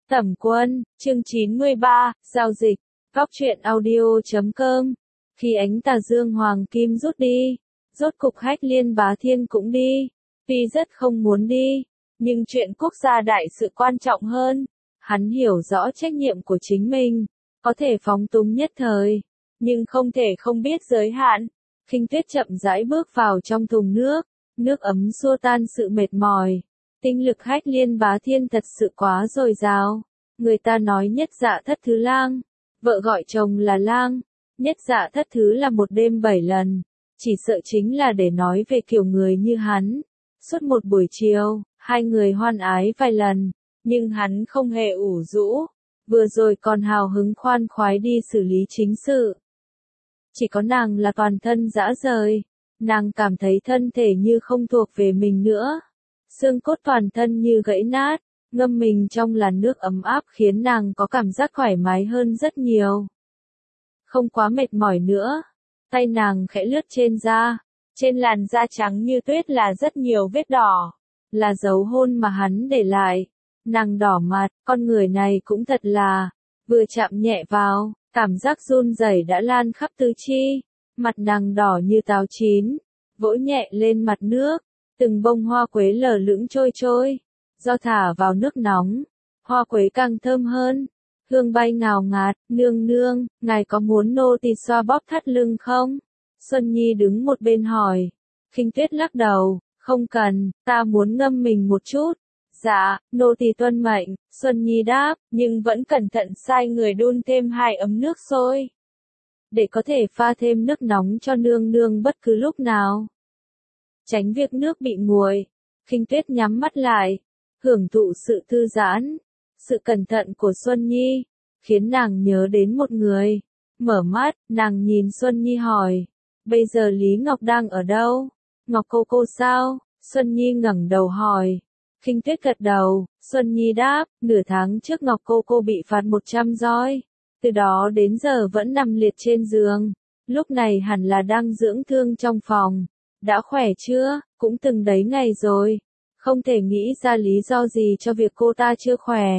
Tẩm Quân, chương 93, giao dịch, góc truyện audio.com. Khi ánh tà dương hoàng kim rút đi, rốt cục Hách Liên Bá Thiên cũng đi. Tuy rất không muốn đi, nhưng chuyện quốc gia đại sự quan trọng hơn. Hắn hiểu rõ trách nhiệm của chính mình, có thể phóng túng nhất thời, nhưng không thể không biết giới hạn. Khinh Tuyết chậm rãi bước vào trong thùng nước, nước ấm xua tan sự mệt mỏi. Tinh lực Hách Liên Bá Thiên thật sự quá dồi dào. Người ta nói nhất dạ thất thứ lang, vợ gọi chồng là lang, nhất dạ thất thứ là một đêm 7 lần, chỉ sợ chính là để nói về kiểu người như hắn. Suốt một buổi chiều, hai người hoan ái vài lần, nhưng hắn không hề ủ rũ, vừa rồi còn hào hứng khoan khoái đi xử lý chính sự. Chỉ có nàng là toàn thân rã rời, nàng cảm thấy thân thể như không thuộc về mình nữa, xương cốt toàn thân như gãy nát. Ngâm mình trong làn nước ấm áp khiến nàng có cảm giác thoải mái hơn rất nhiều. Không quá mệt mỏi nữa. Tay nàng khẽ lướt trên da. Trên làn da trắng như tuyết là rất nhiều vết đỏ. Là dấu hôn mà hắn để lại. Nàng đỏ mặt, con người này cũng thật là. Vừa chạm nhẹ vào, cảm giác run rẩy đã lan khắp tứ chi. Mặt nàng đỏ như táo chín. Vỗ nhẹ lên mặt nước. Từng bông hoa quế lờ lững trôi trôi. Do thả vào nước nóng, hoa quế càng thơm hơn, hương bay ngào ngạt. Nương nương, ngài có muốn nô tỳ xoa bóp thắt lưng không? Xuân Nhi đứng một bên hỏi. Khinh Tuyết lắc đầu, không cần, ta muốn ngâm mình một chút. Dạ, nô tỳ tuân mệnh, Xuân Nhi đáp, nhưng vẫn cẩn thận sai người đun thêm 2 ấm nước sôi. Để có thể pha thêm nước nóng cho nương nương bất cứ lúc nào. Tránh việc nước bị nguội, Khinh Tuyết nhắm mắt lại. Hưởng thụ sự thư giãn, sự cẩn thận của Xuân Nhi, khiến nàng nhớ đến một người. Mở mắt, nàng nhìn Xuân Nhi hỏi, bây giờ Lý Ngọc đang ở đâu? Ngọc cô sao? Xuân Nhi ngẩng đầu hỏi. Khinh Tuyết gật đầu, Xuân Nhi đáp, nửa tháng trước Ngọc cô bị phạt 100 roi. Từ đó đến giờ vẫn nằm liệt trên giường, lúc này hẳn là đang dưỡng thương trong phòng. Đã khỏe chưa? Cũng từng đấy ngày rồi. Không thể nghĩ ra lý do gì cho việc cô ta chưa khỏe.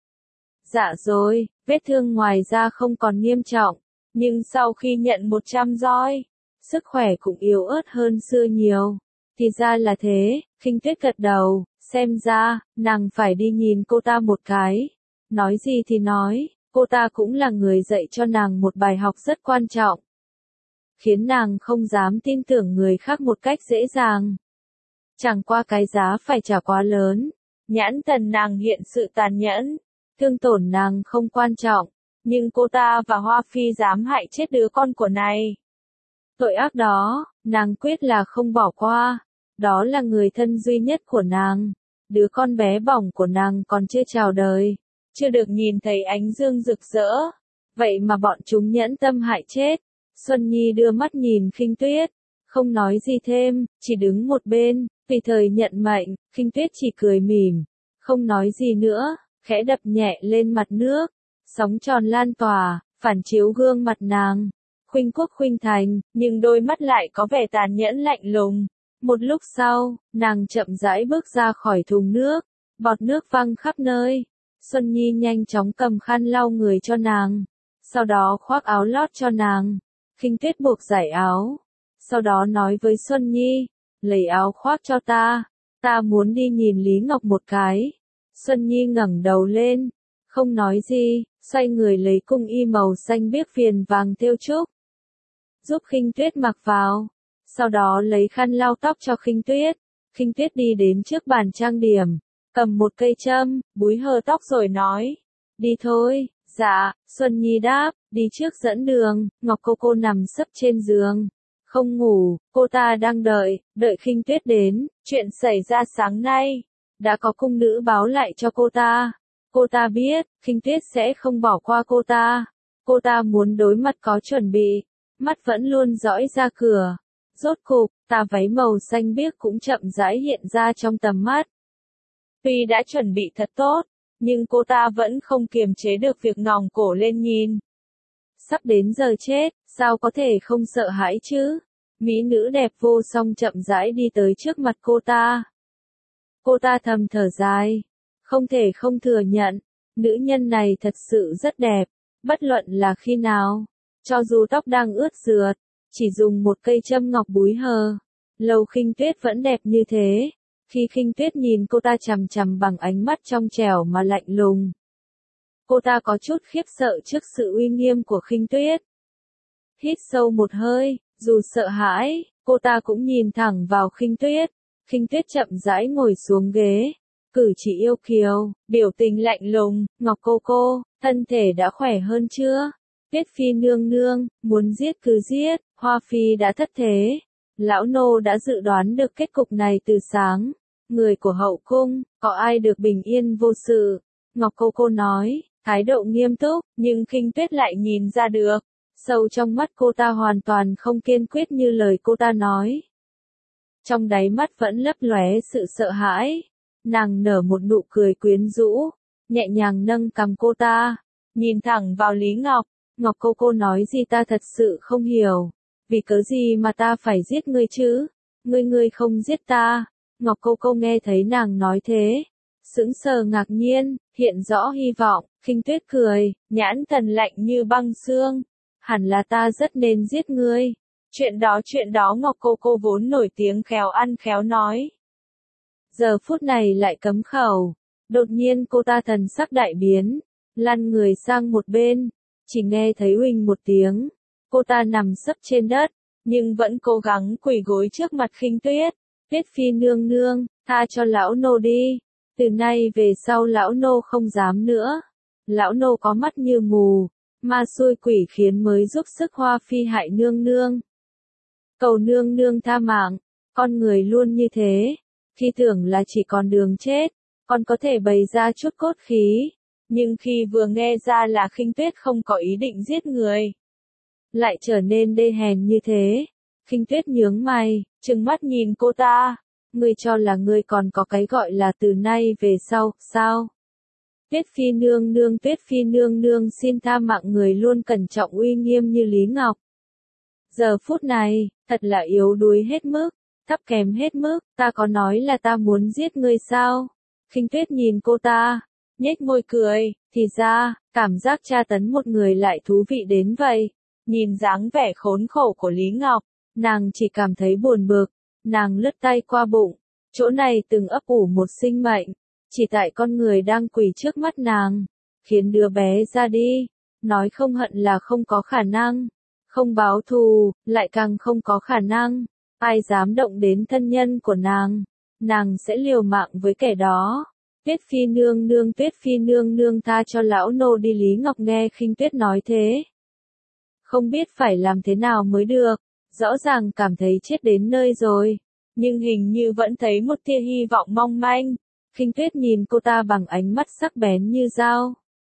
Dạ rồi, vết thương ngoài da không còn nghiêm trọng, nhưng sau khi nhận 100 roi, sức khỏe cũng yếu ớt hơn xưa nhiều. Thì ra là thế, Khinh Tuyết gật đầu, xem ra, nàng phải đi nhìn cô ta một cái. Nói gì thì nói, cô ta cũng là người dạy cho nàng một bài học rất quan trọng. Khiến nàng không dám tin tưởng người khác một cách dễ dàng. Chẳng qua cái giá phải trả quá lớn. Nhãn thần nàng hiện sự tàn nhẫn. Thương tổn nàng không quan trọng. Nhưng cô ta và Hoa Phi dám hại chết đứa con của này. Tội ác đó, nàng quyết là không bỏ qua. Đó là người thân duy nhất của nàng. Đứa con bé bỏng của nàng còn chưa chào đời. Chưa được nhìn thấy ánh dương rực rỡ. Vậy mà bọn chúng nhẫn tâm hại chết. Xuân Nhi đưa mắt nhìn Khinh Tuyết. Không nói gì thêm, chỉ đứng một bên. Tùy thời nhận mệnh, Khinh Tuyết chỉ cười mỉm, không nói gì nữa, khẽ đập nhẹ lên mặt nước, sóng tròn lan tỏa, phản chiếu gương mặt nàng, khuynh quốc khuynh thành, nhưng đôi mắt lại có vẻ tàn nhẫn lạnh lùng. Một lúc sau, nàng chậm rãi bước ra khỏi thùng nước, bọt nước văng khắp nơi. Xuân Nhi nhanh chóng cầm khăn lau người cho nàng, sau đó khoác áo lót cho nàng. Khinh Tuyết buộc giải áo, sau đó nói với Xuân Nhi, lấy áo khoác cho ta muốn đi nhìn Lý Ngọc một cái. Xuân Nhi ngẩng đầu lên, không nói gì, xoay người lấy cung y màu xanh biếc viền vàng thêu trúc, giúp Khinh Tuyết mặc vào, sau đó lấy khăn lau tóc cho Khinh Tuyết. Khinh Tuyết đi đến trước bàn trang điểm, cầm một cây châm, búi hơ tóc rồi nói, đi thôi. Dạ, Xuân Nhi đáp, đi trước dẫn đường. Ngọc cô nằm sấp trên giường, không ngủ, cô ta đang đợi Khinh Tuyết đến. Chuyện xảy ra sáng nay, đã có cung nữ báo lại cho cô ta. Cô ta biết, Khinh Tuyết sẽ không bỏ qua cô ta. Cô ta muốn đối mặt có chuẩn bị, mắt vẫn luôn dõi ra cửa. Rốt cục, tà váy màu xanh biếc cũng chậm rãi hiện ra trong tầm mắt. Tuy đã chuẩn bị thật tốt, nhưng cô ta vẫn không kiềm chế được việc ngòng cổ lên nhìn. Sắp đến giờ chết, sao có thể không sợ hãi chứ? Mỹ nữ đẹp vô song chậm rãi đi tới trước mặt cô ta. Cô ta thầm thở dài. Không thể không thừa nhận, Nữ nhân này thật sự rất đẹp, bất luận là khi nào, cho dù tóc đang ướt rượt, chỉ dùng một cây châm ngọc búi hờ, Lâu Khinh Tuyết vẫn đẹp như thế. Khi Khinh Tuyết nhìn cô ta chằm chằm bằng ánh mắt trong trẻo mà lạnh lùng, cô ta có chút khiếp sợ trước sự uy nghiêm của Khinh Tuyết. Hít sâu một hơi, dù sợ hãi, cô ta cũng nhìn thẳng vào Khinh Tuyết. Khinh Tuyết chậm rãi ngồi xuống ghế, cử chỉ yêu kiều, biểu tình lạnh lùng. Ngọc cô, thân thể đã khỏe hơn chưa? Tuyết Phi nương nương, muốn giết cứ giết, Hoa Phi đã thất thế. Lão nô đã dự đoán được kết cục này từ sáng. Người của hậu cung, có ai được bình yên vô sự? Ngọc cô nói, thái độ nghiêm túc, nhưng Khinh Tuyết lại nhìn ra được. Sâu trong mắt cô ta hoàn toàn không kiên quyết như lời cô ta nói. Trong đáy mắt vẫn lấp lóe sự sợ hãi. Nàng nở một nụ cười quyến rũ, nhẹ nhàng nâng cằm cô ta, nhìn thẳng vào Lý Ngọc. Ngọc cô nói gì ta thật sự không hiểu. Vì cớ gì mà ta phải giết ngươi chứ? Ngươi không giết ta. Ngọc cô nghe thấy nàng nói thế, sững sờ ngạc nhiên, hiện rõ hy vọng. Khinh Tuyết cười, nhãn thần lạnh như băng xương. Hẳn là ta rất nên giết ngươi. Chuyện đó Ngọc cô vốn nổi tiếng khéo ăn khéo nói. Giờ phút này lại cấm khẩu. Đột nhiên cô ta thần sắc đại biến, lăn người sang một bên, chỉ nghe thấy huỳnh một tiếng. Cô ta nằm sấp trên đất, nhưng vẫn cố gắng quỳ gối trước mặt Khinh Tuyết. Tuyết Phi nương nương, tha cho lão nô đi. Từ nay về sau lão nô không dám nữa. Lão nô có mắt như mù, ma xui quỷ khiến mới giúp sức Hoa Phi hại nương nương. Cầu nương nương tha mạng, con người luôn như thế. Khi tưởng là chỉ còn đường chết, còn có thể bày ra chút cốt khí. Nhưng khi vừa nghe ra là Khinh Tuyết không có ý định giết người, lại trở nên đê hèn như thế. Khinh Tuyết nhướng mày, trừng mắt nhìn cô ta. Ngươi cho là ngươi còn có cái gọi là từ nay về sau, sao? Tuyết Phi nương nương xin tha mạng, người luôn cẩn trọng uy nghiêm như Lý Ngọc. Giờ phút này, thật là yếu đuối hết mức, thấp kém hết mức. Ta có nói là ta muốn giết ngươi sao? Khinh Tuyết nhìn cô ta, nhếch môi cười. Thì ra, cảm giác tra tấn một người lại thú vị đến vậy. Nhìn dáng vẻ khốn khổ của Lý Ngọc, nàng chỉ cảm thấy buồn bực. Nàng lướt tay qua bụng, chỗ này từng ấp ủ một sinh mệnh, chỉ tại con người đang quỳ trước mắt nàng, khiến đứa bé ra đi. Nói không hận là không có khả năng, không báo thù, lại càng không có khả năng. Ai dám động đến thân nhân của nàng sẽ liều mạng với kẻ đó. Tuyết Phi nương nương tha cho lão nô đi. Lý Ngọc nghe Khinh Tuyết nói thế, không biết phải làm thế nào mới được. Rõ ràng cảm thấy chết đến nơi rồi, nhưng hình như vẫn thấy một tia hy vọng mong manh. Khinh Tuyết nhìn cô ta bằng ánh mắt sắc bén như dao.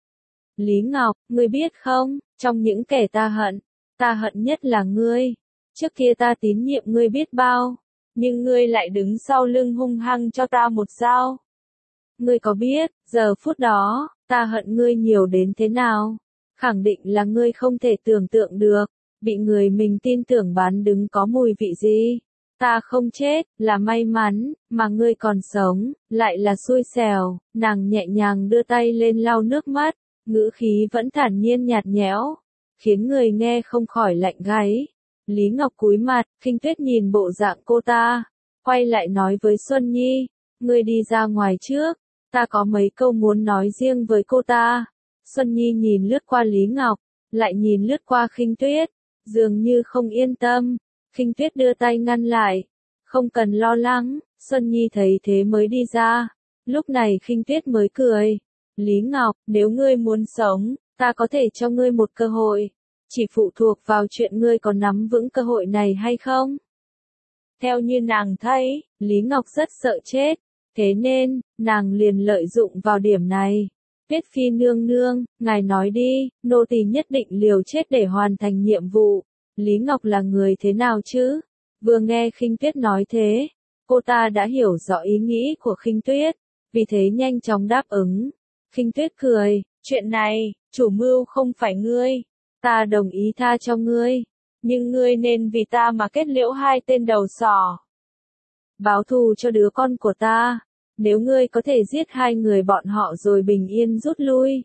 Lý Ngọc, ngươi biết không, trong những kẻ ta hận nhất là ngươi. Trước kia ta tín nhiệm ngươi biết bao, nhưng ngươi lại đứng sau lưng hung hăng cho ta một dao. Ngươi có biết, giờ phút đó, ta hận ngươi nhiều đến thế nào? Khẳng định là ngươi không thể tưởng tượng được, bị người mình tin tưởng bán đứng có mùi vị gì. Ta không chết, là may mắn, mà ngươi còn sống, lại là xui xẻo. Nàng nhẹ nhàng đưa tay lên lau nước mắt, ngữ khí vẫn thản nhiên nhạt nhẽo, khiến người nghe không khỏi lạnh gáy. Lý Ngọc cúi mặt, Khinh Tuyết nhìn bộ dạng cô ta, quay lại nói với Xuân Nhi, ngươi đi ra ngoài trước, ta có mấy câu muốn nói riêng với cô ta. Xuân Nhi nhìn lướt qua Lý Ngọc, lại nhìn lướt qua Khinh Tuyết, dường như không yên tâm. Khinh Tuyết đưa tay ngăn lại, không cần lo lắng. Xuân Nhi thấy thế mới đi ra. Lúc này Khinh Tuyết mới cười. Lý Ngọc, nếu ngươi muốn sống, ta có thể cho ngươi một cơ hội. Chỉ phụ thuộc vào chuyện ngươi có nắm vững cơ hội này hay không. Theo như nàng thấy, Lý Ngọc rất sợ chết. Thế nên, nàng liền lợi dụng vào điểm này. Tuyết Phi nương nương, ngài nói đi, nô tỳ nhất định liều chết để hoàn thành nhiệm vụ. Lý Ngọc là người thế nào chứ? Vừa nghe Khinh Tuyết nói thế, cô ta đã hiểu rõ ý nghĩ của Khinh Tuyết, vì thế nhanh chóng đáp ứng. Khinh Tuyết cười, chuyện này, chủ mưu không phải ngươi, ta đồng ý tha cho ngươi, nhưng ngươi nên vì ta mà kết liễu hai tên đầu sỏ. Báo thù cho đứa con của ta, nếu ngươi có thể giết hai người bọn họ rồi bình yên rút lui.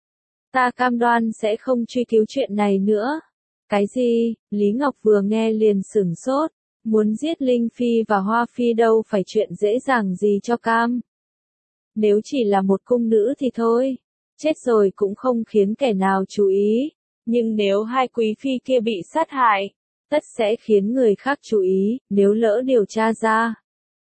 Ta cam đoan sẽ không truy cứu chuyện này nữa. Cái gì? Lý Ngọc vừa nghe liền sửng sốt, muốn giết Linh Phi và Hoa Phi đâu phải chuyện dễ dàng gì cho cam. Nếu chỉ là một cung nữ thì thôi, chết rồi cũng không khiến kẻ nào chú ý, nhưng nếu hai quý phi kia bị sát hại, tất sẽ khiến người khác chú ý, nếu lỡ điều tra ra.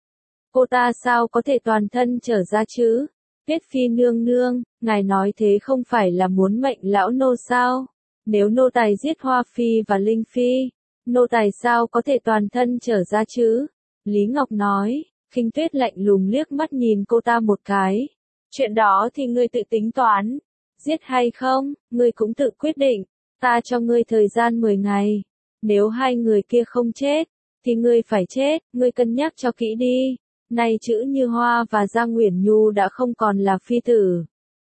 Cô ta sao có thể toàn thân trở ra chứ? Tuyết Phi nương nương, ngài nói thế không phải là muốn mệnh lão nô sao? Nếu nô tài giết Hoa Phi và Linh Phi, nô tài sao có thể toàn thân trở ra chứ? Lý Ngọc nói, Khinh Tuyết lạnh lùng liếc mắt nhìn cô ta một cái. Chuyện đó thì ngươi tự tính toán. Giết hay không, ngươi cũng tự quyết định. Ta cho ngươi thời gian 10 ngày. Nếu hai người kia không chết, thì ngươi phải chết, ngươi cân nhắc cho kỹ đi. Này chữ Như Hoa và Giang Uyển Nhu đã không còn là phi tử.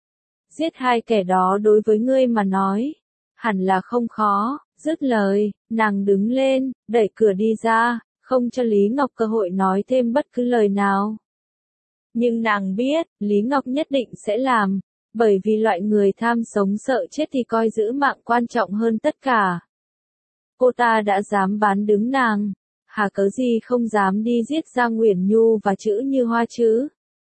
Giết hai kẻ đó đối với ngươi mà nói, hẳn là không khó. Dứt lời, nàng đứng lên, đẩy cửa đi ra, không cho Lý Ngọc cơ hội nói thêm bất cứ lời nào. Nhưng nàng biết, Lý Ngọc nhất định sẽ làm, bởi vì loại người tham sống sợ chết thì coi giữ mạng quan trọng hơn tất cả. Cô ta đã dám bán đứng nàng, hà cớ gì không dám đi giết Giang Uyển Nhu và chữ Như Hoa chứ?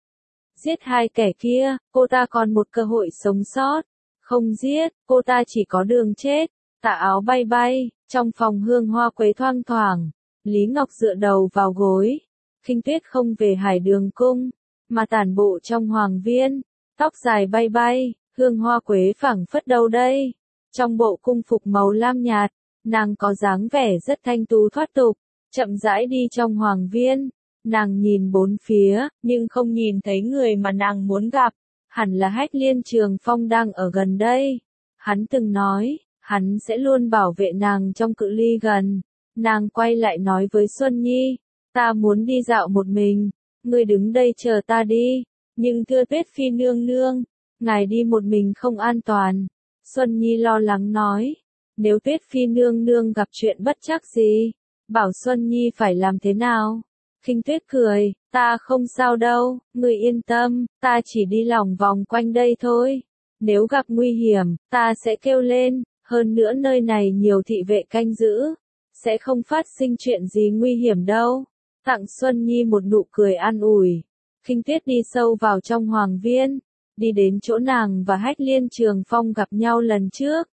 Giết hai kẻ kia, cô ta còn một cơ hội sống sót. Không giết, cô ta chỉ có đường chết. Tà áo bay bay, trong phòng hương hoa quế thoang thoảng, Lý Ngọc dựa đầu vào gối. Khinh Tuyết không về Hải Đường cung, mà tản bộ trong hoàng viên, tóc dài bay bay, hương hoa quế phảng phất đâu đây. Trong bộ cung phục màu lam nhạt, nàng có dáng vẻ rất thanh tú thoát tục, chậm rãi đi trong hoàng viên. Nàng nhìn bốn phía, nhưng không nhìn thấy người mà nàng muốn gặp. Hẳn là Hách Liên Trường Phong đang ở gần đây. Hắn từng nói, hắn sẽ luôn bảo vệ nàng trong cự ly gần. Nàng quay lại nói với Xuân Nhi, ta muốn đi dạo một mình, ngươi đứng đây chờ ta đi. Nhưng thưa Tuyết Phi nương nương, ngài đi một mình không an toàn. Xuân Nhi lo lắng nói, nếu Tuyết Phi nương nương gặp chuyện bất trắc gì, bảo Xuân Nhi phải làm thế nào? Khinh Tuyết cười, ta không sao đâu, ngươi yên tâm, ta chỉ đi lòng vòng quanh đây thôi. Nếu gặp nguy hiểm, ta sẽ kêu lên, hơn nữa nơi này nhiều thị vệ canh giữ, sẽ không phát sinh chuyện gì nguy hiểm đâu. Tặng Xuân Nhi một nụ cười an ủi. Khinh Tuyết đi sâu vào trong hoàng viên, đi đến chỗ nàng và Hách Liên Trường Phong gặp nhau lần trước.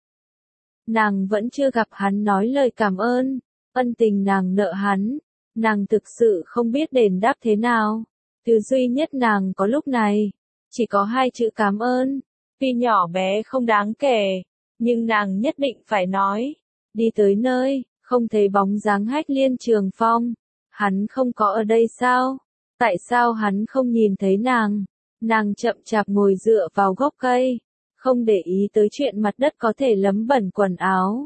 Nàng vẫn chưa gặp hắn nói lời cảm ơn, ân tình nàng nợ hắn. Nàng thực sự không biết đền đáp thế nào. Từ duy nhất nàng có lúc này, chỉ có hai chữ cảm ơn. Tuy nhỏ bé không đáng kể, nhưng nàng nhất định phải nói. Đi tới nơi, không thấy bóng dáng Hách Liên Trường Phong. Hắn không có ở đây sao? Tại sao hắn không nhìn thấy nàng? Nàng chậm chạp ngồi dựa vào gốc cây, không để ý tới chuyện mặt đất có thể lấm bẩn quần áo.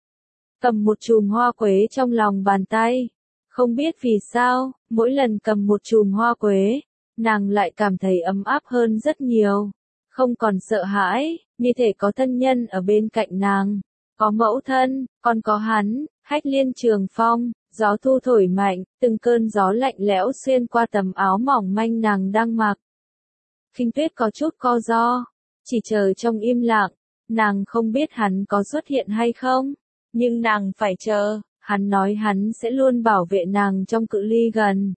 Cầm một chùm hoa quế trong lòng bàn tay. Không biết vì sao, mỗi lần cầm một chùm hoa quế, nàng lại cảm thấy ấm áp hơn rất nhiều. Không còn sợ hãi, như thể có thân nhân ở bên cạnh nàng. Có mẫu thân, còn có hắn, Hách Liên Trường Phong. Gió thu thổi mạnh, từng cơn gió lạnh lẽo xuyên qua tấm áo mỏng manh nàng đang mặc. Khinh Tuyết có chút co ro, chỉ chờ trong im lặng. Nàng không biết hắn có xuất hiện hay không, nhưng nàng phải chờ. Hắn nói hắn sẽ luôn bảo vệ nàng trong cự ly gần.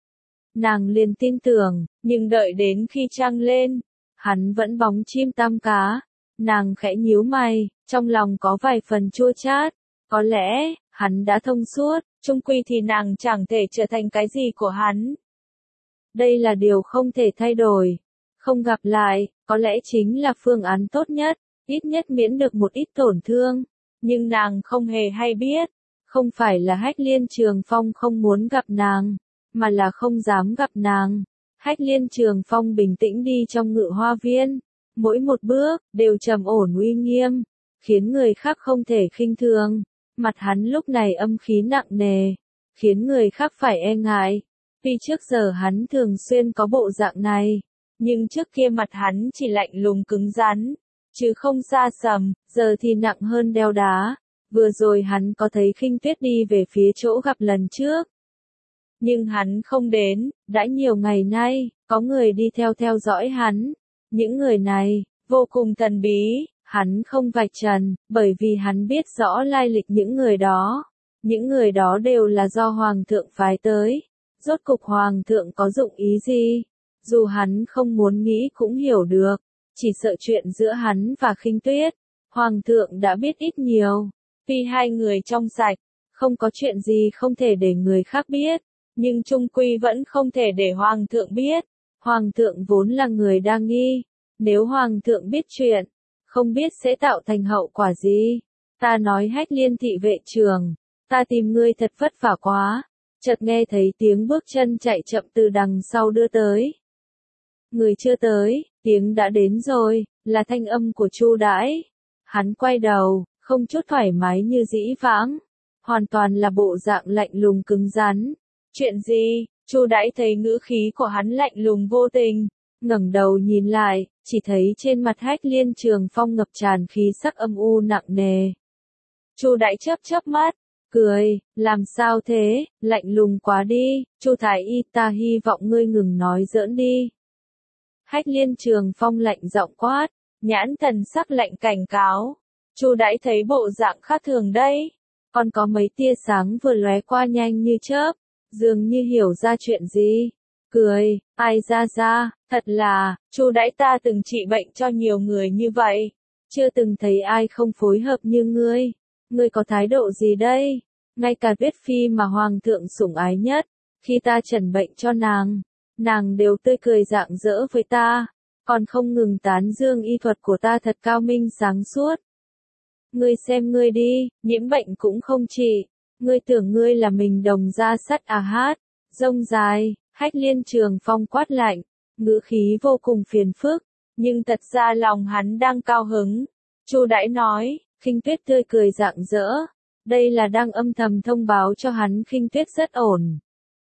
Nàng liền tin tưởng, nhưng đợi đến khi trăng lên, hắn vẫn bóng chim tam cá. Nàng khẽ nhíu mày, trong lòng có vài phần chua chát. Có lẽ, hắn đã thông suốt, chung quy thì nàng chẳng thể trở thành cái gì của hắn. Đây là điều không thể thay đổi. Không gặp lại, có lẽ chính là phương án tốt nhất, ít nhất miễn được một ít tổn thương. Nhưng nàng không hề hay biết. Không phải là Hách Liên Trường Phong không muốn gặp nàng, mà là không dám gặp nàng. Hách Liên Trường Phong bình tĩnh đi trong ngự hoa viên, mỗi một bước đều trầm ổn uy nghiêm, khiến người khác không thể khinh thường. Mặt hắn lúc này âm khí nặng nề, khiến người khác phải e ngại. Tuy trước giờ hắn thường xuyên có bộ dạng này, nhưng trước kia mặt hắn chỉ lạnh lùng cứng rắn, chứ không xa sầm, giờ thì nặng hơn đeo đá. Vừa rồi hắn có thấy Khinh Tuyết đi về phía chỗ gặp lần trước. Nhưng hắn không đến, đã nhiều ngày nay, có người đi theo dõi hắn. Những người này, vô cùng thần bí, hắn không vạch trần, bởi vì hắn biết rõ lai lịch những người đó. Những người đó đều là do Hoàng thượng phái tới. Rốt cục Hoàng thượng có dụng ý gì? Dù hắn không muốn nghĩ cũng hiểu được. Chỉ sợ chuyện giữa hắn và Khinh Tuyết, Hoàng thượng đã biết ít nhiều. Tuy hai người trong sạch, không có chuyện gì không thể để người khác biết, nhưng chung quy vẫn không thể để Hoàng thượng biết. Hoàng thượng vốn là người đa nghi. Nếu Hoàng thượng biết chuyện, không biết sẽ tạo thành hậu quả gì. Ta nói Hách Liên thị vệ trưởng, ta tìm ngươi thật vất vả quá. Chợt nghe thấy tiếng bước chân chạy chậm từ đằng sau đưa tới. Người chưa tới, tiếng đã đến rồi, là thanh âm của Chu Đãi. Hắn quay đầu, không chút thoải mái như dĩ vãng, hoàn toàn là bộ dạng lạnh lùng cứng rắn. Chuyện gì? Chu Đãi thấy ngữ khí của hắn lạnh lùng vô tình, ngẩng đầu nhìn lại, chỉ thấy trên mặt Hách Liên Trường Phong ngập tràn khí sắc âm u nặng nề. Chu Đãi chớp mắt, cười, làm sao thế, lạnh lùng quá đi, Chu Thái Y, ta hy vọng ngươi ngừng nói giỡn đi. Hách Liên Trường Phong lạnh giọng quát, nhãn thần sắc lạnh cảnh cáo. Chu Đãi thấy bộ dạng khác thường đây, còn có mấy tia sáng vừa lóe qua nhanh như chớp, dường như hiểu ra chuyện gì. Cười, ai ra, thật là, Chu Đãi ta từng trị bệnh cho nhiều người như vậy, chưa từng thấy ai không phối hợp như ngươi. Ngươi có thái độ gì đây? Ngay cả Tuyết Phi mà Hoàng thượng sủng ái nhất, khi ta chẩn bệnh cho nàng đều tươi cười rạng rỡ với ta, còn không ngừng tán dương y thuật của ta thật cao minh sáng suốt. Ngươi xem ngươi đi, nhiễm bệnh cũng không trị, ngươi tưởng ngươi là mình đồng ra sắt à hát, rông dài, Hách Liên Trường Phong quát lạnh, ngữ khí vô cùng phiền phức, nhưng thật ra lòng hắn đang cao hứng. Chu Đãi nói, Khinh Tuyết tươi cười rạng rỡ, đây là đang âm thầm thông báo cho hắn Khinh Tuyết rất ổn.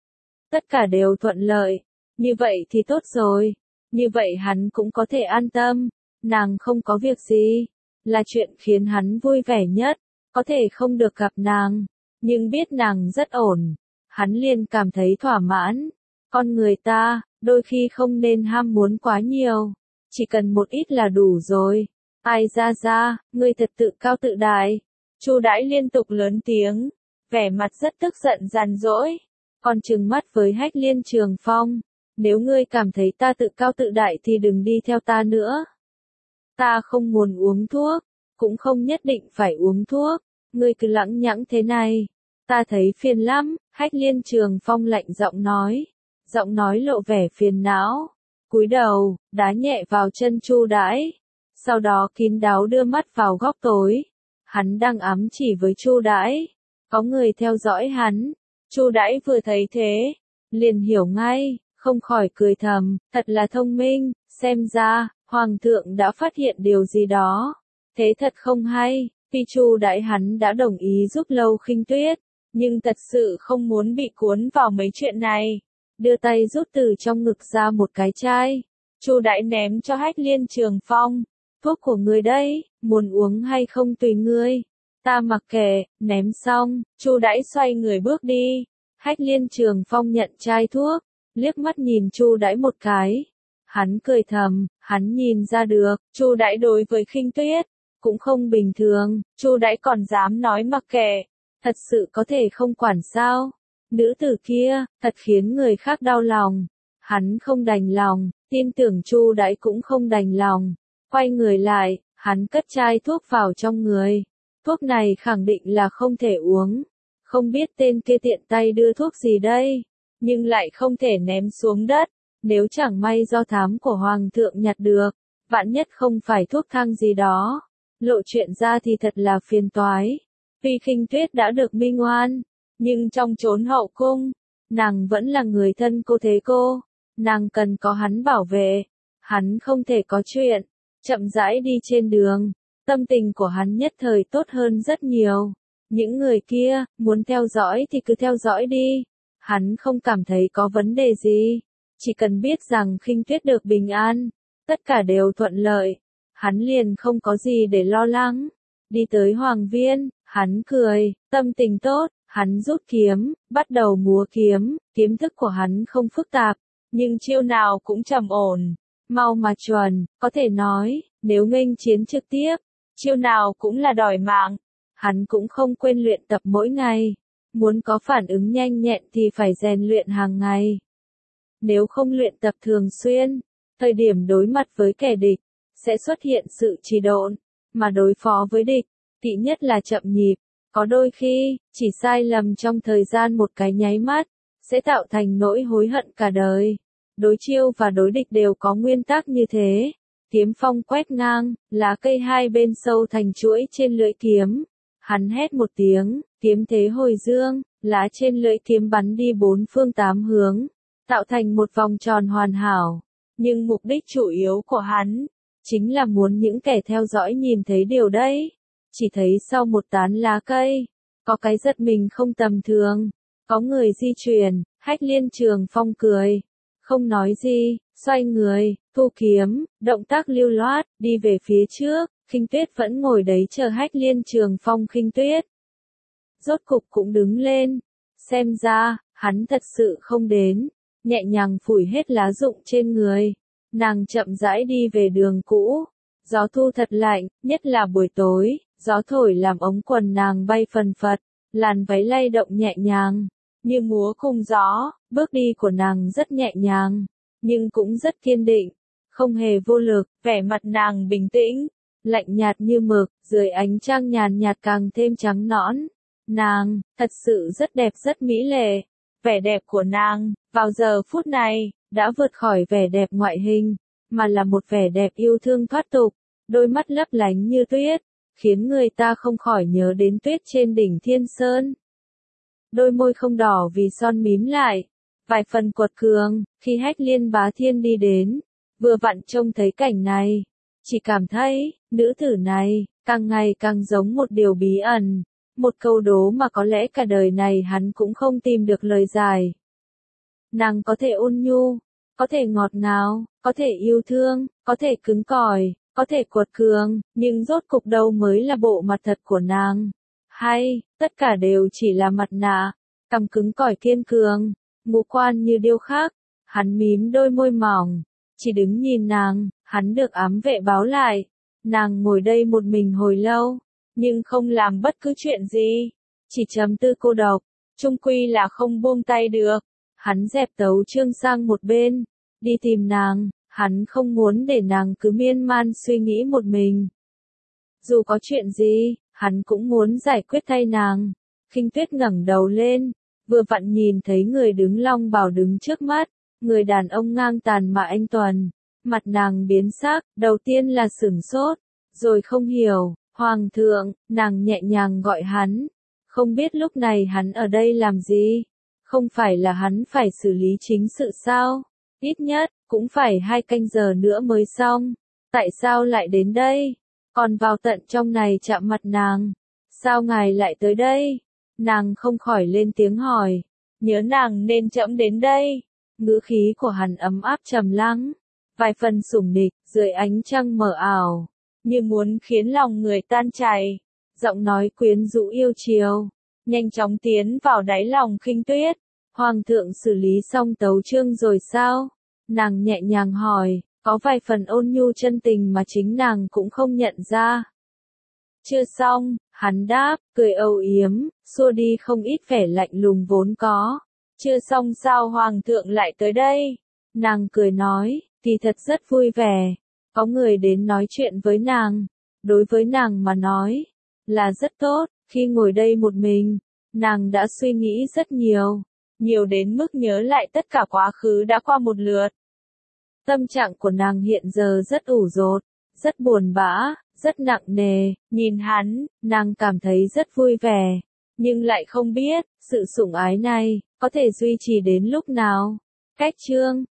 Tất cả đều thuận lợi, như vậy thì tốt rồi, như vậy hắn cũng có thể an tâm, nàng không có việc gì, là chuyện khiến hắn vui vẻ nhất, có thể không được gặp nàng, nhưng biết nàng rất ổn, hắn liền cảm thấy thỏa mãn. Con người ta, đôi khi không nên ham muốn quá nhiều, chỉ cần một ít là đủ rồi. Ai ra, ngươi thật tự cao tự đại. Chu Đãi liên tục lớn tiếng, vẻ mặt rất tức giận giàn dỗi, còn trừng mắt với Hách Liên Trường Phong. Nếu ngươi cảm thấy ta tự cao tự đại thì đừng đi theo ta nữa. Ta không muốn uống thuốc, cũng không nhất định phải uống thuốc, ngươi cứ lẳng nhẳng thế này. Ta thấy phiền lắm, Hách Liên Trường Phong lạnh giọng nói lộ vẻ phiền não. Cúi đầu, đá nhẹ vào chân Chu Đãi. Sau đó kín đáo đưa mắt vào góc tối. Hắn đang ám chỉ với Chu Đãi. Có người theo dõi hắn. Chu Đãi vừa thấy thế, liền hiểu ngay, không khỏi cười thầm, thật là thông minh, xem ra, Hoàng thượng đã phát hiện điều gì đó. Thế thật không hay, vì Chu Đãi hắn đã đồng ý giúp Lâu Khinh Tuyết, nhưng thật sự không muốn bị cuốn vào mấy chuyện này. Đưa tay rút từ trong ngực ra một cái chai. Chu Đãi ném cho Hách Liên Trường Phong. Thuốc của ngươi đây, muốn uống hay không tùy ngươi. Ta mặc kệ, ném xong, Chu Đãi xoay người bước đi. Hách Liên Trường Phong nhận chai thuốc, liếc mắt nhìn Chu Đãi một cái. Hắn cười thầm, hắn nhìn ra được, Chu Đãi đối với Khinh Tuyết cũng không bình thường, Chu Đãi còn dám nói mặc kệ, thật sự có thể không quản sao? Nữ tử kia, thật khiến người khác đau lòng. Hắn không đành lòng, tin tưởng Chu Đãi cũng không đành lòng. Quay người lại, hắn cất chai thuốc vào trong người. Thuốc này khẳng định là không thể uống. Không biết tên kia tiện tay đưa thuốc gì đây, nhưng lại không thể ném xuống đất. Nếu chẳng may do thám của Hoàng thượng nhặt được, vạn nhất không phải thuốc thang gì đó, lộ chuyện ra thì thật là phiền toái. Tuy Khinh Tuyết đã được minh oan, nhưng trong chốn hậu cung, nàng vẫn là người thân cô thế cô, nàng cần có hắn bảo vệ, hắn không thể có chuyện. Chậm rãi đi trên đường, tâm tình của hắn nhất thời tốt hơn rất nhiều. Những người kia, muốn theo dõi thì cứ theo dõi đi. Hắn không cảm thấy có vấn đề gì. Chỉ cần biết rằng Khinh Tuyết được bình an, tất cả đều thuận lợi. Hắn liền không có gì để lo lắng. Đi tới Hoàng Viên, hắn cười, tâm tình tốt, Hắn rút kiếm, bắt đầu múa kiếm, kiếm thức của hắn không phức tạp, nhưng chiêu nào cũng trầm ổn, mau mà chuẩn, có thể nói, nếu nghênh chiến trực tiếp, chiêu nào cũng là đòi mạng. Hắn cũng không quên luyện tập mỗi ngày, muốn có phản ứng nhanh nhẹn thì phải rèn luyện hàng ngày. Nếu không luyện tập thường xuyên, thời điểm đối mặt với kẻ địch, sẽ xuất hiện sự trì độn, mà đối phó với địch, kỵ nhất là chậm nhịp. Có đôi khi, chỉ sai lầm trong thời gian một cái nháy mắt, sẽ tạo thành nỗi hối hận cả đời. Đối chiêu và đối địch đều có nguyên tắc như thế. Kiếm phong quét ngang, lá cây hai bên sâu thành chuỗi trên lưỡi kiếm. Hắn hét một tiếng, kiếm thế hồi dương, lá trên lưỡi kiếm bắn đi bốn phương tám hướng, tạo thành một vòng tròn hoàn hảo. Nhưng mục đích chủ yếu của hắn, chính là muốn những kẻ theo dõi nhìn thấy điều đấy. Chỉ thấy sau một tán lá cây, có cái giật mình không tầm thường, có người di chuyển. Hách Liên Trường Phong cười, không nói gì, xoay người, thu kiếm, động tác lưu loát, đi về phía trước. Khinh Tuyết vẫn ngồi đấy chờ Hách Liên Trường Phong. Khinh Tuyết rốt cục cũng đứng lên, xem ra, hắn thật sự không đến, nhẹ nhàng phủi hết lá rụng trên người. Nàng chậm rãi đi về đường cũ, gió thu thật lạnh, nhất là buổi tối, gió thổi làm ống quần nàng bay phần phật, làn váy lay động nhẹ nhàng, như múa cùng gió. Bước đi của nàng rất nhẹ nhàng, nhưng cũng rất kiên định, không hề vô lực, vẻ mặt nàng bình tĩnh, lạnh nhạt như mực, dưới ánh trăng nhàn nhạt càng thêm trắng nõn. Nàng, thật sự rất đẹp rất mỹ lệ. Vẻ đẹp của nàng, vào giờ phút này, đã vượt khỏi vẻ đẹp ngoại hình, mà là một vẻ đẹp yêu thương thoát tục, đôi mắt lấp lánh như tuyết, khiến người ta không khỏi nhớ đến tuyết trên đỉnh Thiên Sơn. Đôi môi không đỏ vì son mím lại, vài phần quật cường, khi Hách Liên Bá Thiên đi đến, vừa vặn trông thấy cảnh này, chỉ cảm thấy, nữ tử này, càng ngày càng giống một điều bí ẩn, một câu đố mà có lẽ cả đời này hắn cũng không tìm được lời giải. Nàng có thể ôn nhu, có thể ngọt ngào, có thể yêu thương, có thể cứng cỏi, có thể quật cường, nhưng rốt cục đâu mới là bộ mặt thật của nàng? Hay, tất cả đều chỉ là mặt nạ, cằm cứng cỏi kiên cường, ngũ quan như điêu khắc. Hắn mím đôi môi mỏng, chỉ đứng nhìn nàng. Hắn được ám vệ báo lại, nàng ngồi đây một mình hồi lâu, nhưng không làm bất cứ chuyện gì, chỉ trầm tư cô độc, chung quy là không buông tay được. Hắn dẹp tấu chương sang một bên, đi tìm nàng. Hắn không muốn để nàng cứ miên man suy nghĩ một mình. Dù có chuyện gì, hắn cũng muốn giải quyết thay nàng. Khinh Tuyết ngẩng đầu lên, vừa vặn nhìn thấy người đứng long bào đứng trước mắt, người đàn ông ngang tàn mà anh tuần. Mặt nàng biến sắc, đầu tiên là sửng sốt, rồi không hiểu. Hoàng thượng, nàng nhẹ nhàng gọi hắn. Không biết lúc này hắn ở đây làm gì? Không phải là hắn phải xử lý chính sự sao? Ít nhất, cũng phải 2 canh giờ nữa mới xong. Tại sao lại đến đây? Còn vào tận trong này chạm mặt nàng. Sao ngài lại tới đây? Nàng không khỏi lên tiếng hỏi. Nhớ nàng nên trẫm đến đây. Ngữ khí của hắn ấm áp trầm lắng, vài phần sủng nịch, dưới ánh trăng mờ ảo, như muốn khiến lòng người tan chảy. Giọng nói quyến rũ yêu chiều, nhanh chóng tiến vào đáy lòng Khinh Tuyết. Hoàng thượng xử lý xong tấu chương rồi sao? Nàng nhẹ nhàng hỏi, có vài phần ôn nhu chân tình mà chính nàng cũng không nhận ra. Chưa xong, hắn đáp, cười âu yếm, xua đi không ít vẻ lạnh lùng vốn có. Chưa xong sao hoàng thượng lại tới đây? Nàng cười nói, thì thật rất vui vẻ. Có người đến nói chuyện với nàng. Đối với nàng mà nói, là rất tốt. Khi ngồi đây một mình, nàng đã suy nghĩ rất nhiều. Nhiều đến mức nhớ lại tất cả quá khứ đã qua một lượt. Tâm trạng của nàng hiện giờ rất ủ dột, rất buồn bã, rất nặng nề. Nhìn hắn, nàng cảm thấy rất vui vẻ, nhưng lại không biết, sự sủng ái này, có thể duy trì đến lúc nào. Cách chương